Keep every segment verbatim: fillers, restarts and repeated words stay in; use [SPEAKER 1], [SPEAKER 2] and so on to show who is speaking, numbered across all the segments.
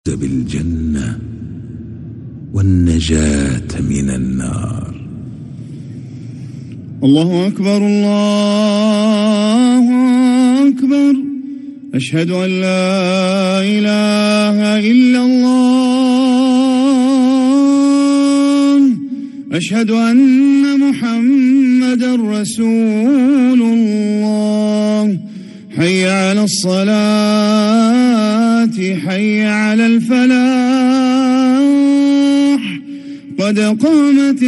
[SPEAKER 1] بالجنة والنجاة من النار.
[SPEAKER 2] الله أكبر الله أكبر، أشهد أن لا إله إلا الله، أشهد أن محمدا رسول الله. حي على الصلاة، حي على الفلاح، قد قامت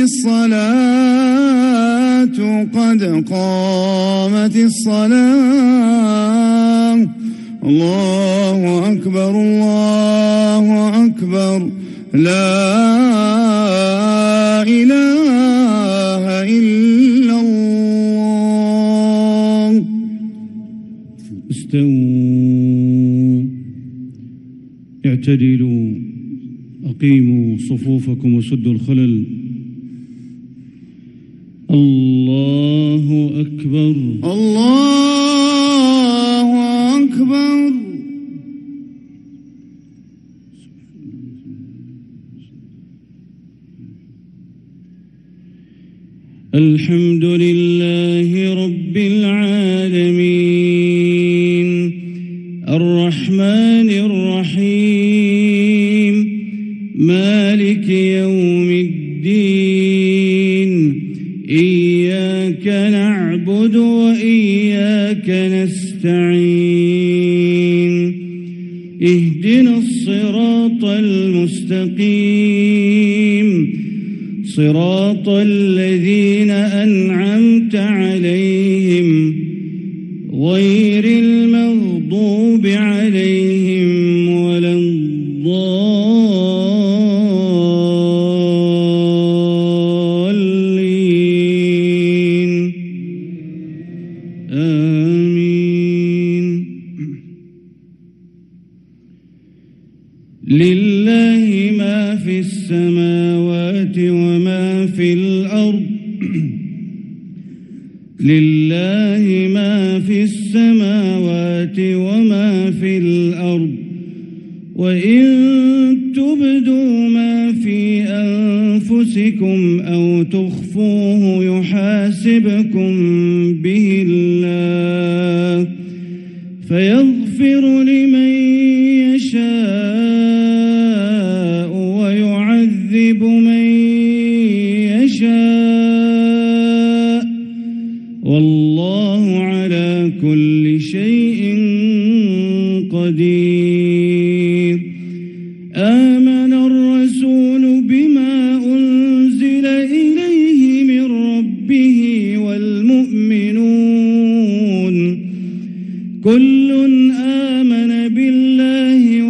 [SPEAKER 2] الصلاة، قد قامت الصلاة. الله أكبر الله أكبر، لا إله إلا الله.
[SPEAKER 3] استووا، اعتدلوا، أقيموا صفوفكم وسدوا الخلل. الله أكبر
[SPEAKER 2] الله أكبر.
[SPEAKER 3] الحمد لله رب العالمين، الرحمن الرحيم، مالك يوم الدين. إياك نعبد وإياك نستعين، اهدنا الصراط المستقيم، صراط الذين أنعمت عليهم غير المغضوب عليهم ولا الضالين. آمين. لله ما في السماوات وما في الأرض، لله ما في السماوات وما في الأرض، وإن تبدوا ما في أنفسكم أو تخفوه يحاسبكم به الله، فيغفر لمن يشاء ويعذب من يشاء، والله على كل شيء قدير. آمن الرسول بما أنزل إليه من ربه والمؤمنون، كل آمن بالله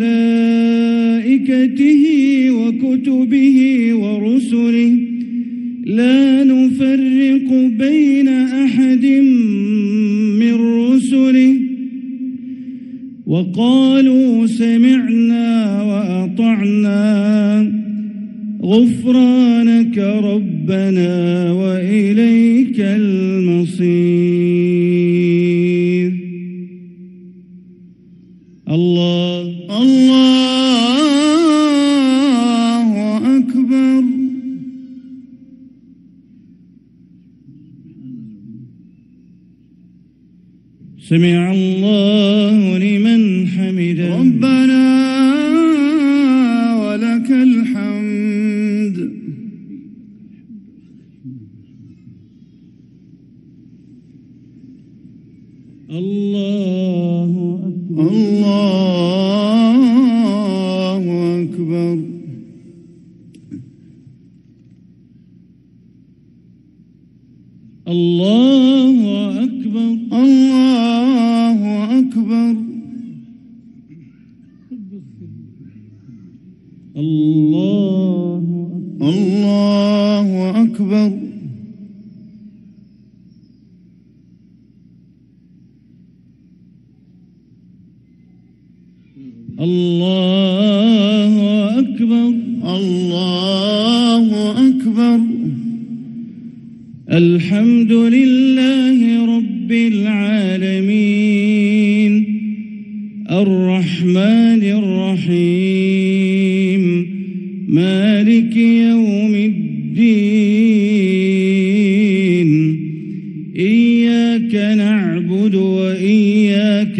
[SPEAKER 3] وملائكته وكتبه ورسله، لا نفرق بين أحد من رسله، وقالوا سمعنا وأطعنا، غفرانك ربنا وإليك المصير. الله
[SPEAKER 2] الله أكبر.
[SPEAKER 3] سمع الله لمن حمده.
[SPEAKER 2] ربنا ولك الحمد.
[SPEAKER 3] الله أكبر
[SPEAKER 2] الله أكبر.
[SPEAKER 3] الله أكبر
[SPEAKER 2] الله أكبر.
[SPEAKER 3] الله
[SPEAKER 2] الله أكبر.
[SPEAKER 3] الله أكبر
[SPEAKER 2] الله أكبر.
[SPEAKER 3] الحمد لله رب العالمين، الرحمن الرحيم، الرحيم مالك يوم الدين إياك نعبد وإياك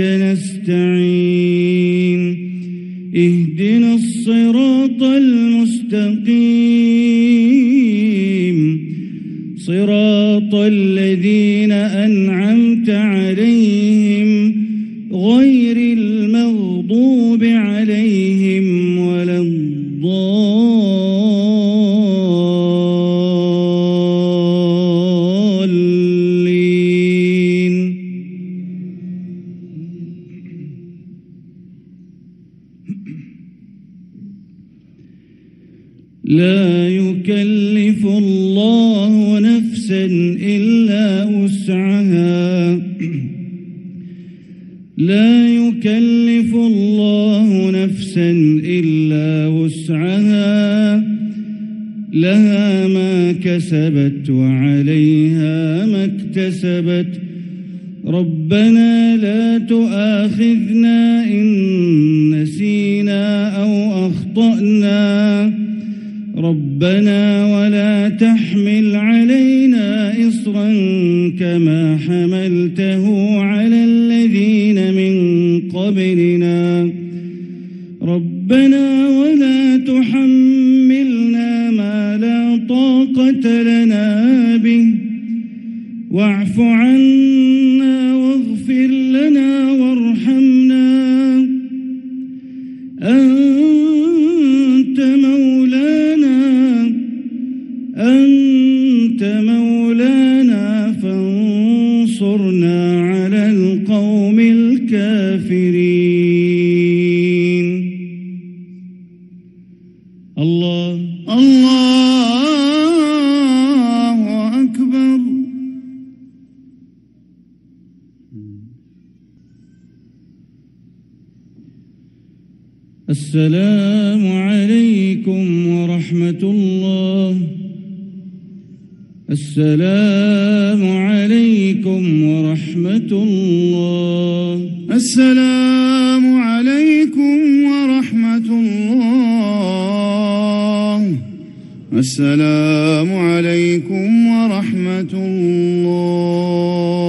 [SPEAKER 3] نستعين اهدنا الصراط المستقيم صراط الذين أنعمت عليهم غير المغضوب عليهم ولا الضالين. لا يكلف الله نفسا إلا وسعها لا يكلف الله نفسا إلا وسعها لها ما كسبت وعليها ما اكتسبت ربنا لا تؤاخذنا إن نسينا أو أخطأنا ربنا ولا تحمل علينا إصرا كما حملته على الذين من قبلنا ربنا ولا تحملنا ما لا طاقة لنا به واعف عنا واغفر لنا وارحمنا أنت مولانا أنت مولانا فانصرنا على القوم الكافرين. الله
[SPEAKER 2] الله أكبر.
[SPEAKER 3] السلام عليكم ورحمة الله. السلام عليكم ورحمة الله.
[SPEAKER 2] السلام عليكم ورحمة الله. السلام عليكم ورحمة الله.